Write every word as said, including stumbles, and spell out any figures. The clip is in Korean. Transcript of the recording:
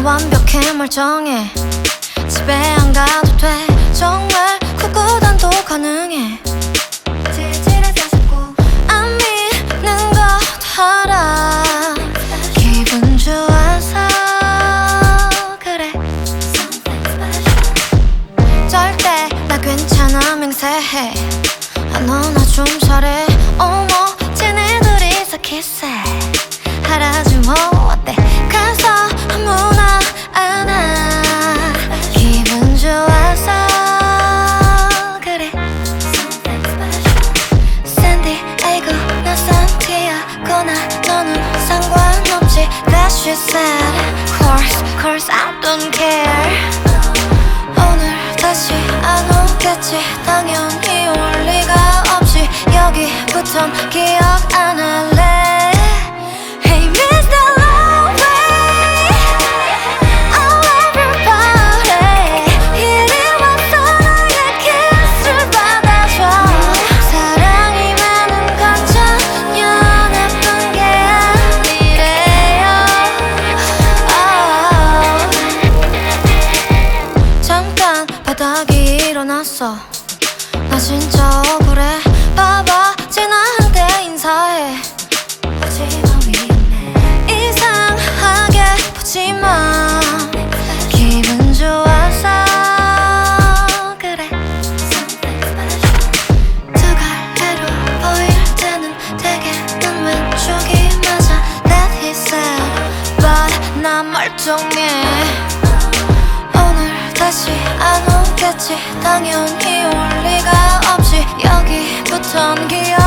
완벽해 멀쩡해. 집에 안 가도 돼. 정말 구구단도 가능해. 질질해 사십고 안 믿는 거 다 알아. 기분 좋아서 그래. 절대 나 괜찮아 맹세해. 아, 너 나 좀 잘해. 어머 쟤네들이 키스해. 하라지 뭐 어때. 가서 아무나 안아. 기분 좋아서 그래. 샌디에이고 나 산티아고나 너는 상관없지. That she said. Course, course I don't care. 오늘 다시 안 오겠지. 당연히 올 리가 없지. 여기부턴 기억 안 할래. Hey Mister Lonely, oh everybody, 이리 와서 나의 키스를 받아줘. 사랑이 많은 건 전혀 나쁜 게 아니래요. oh. 잠깐 바닥이 일어났어. 나 진짜 억울해. 봐봐 쟤 나한테 인사해. 이상하게 보지마. 기분 좋아서 그래. 두 갈래로 보일 때는 대개는 왼쪽이 맞아. That he said. But 난 멀쩡해. 오늘 다시 안 오겠지. 당연히 올 리가 없지. 여기부턴 기억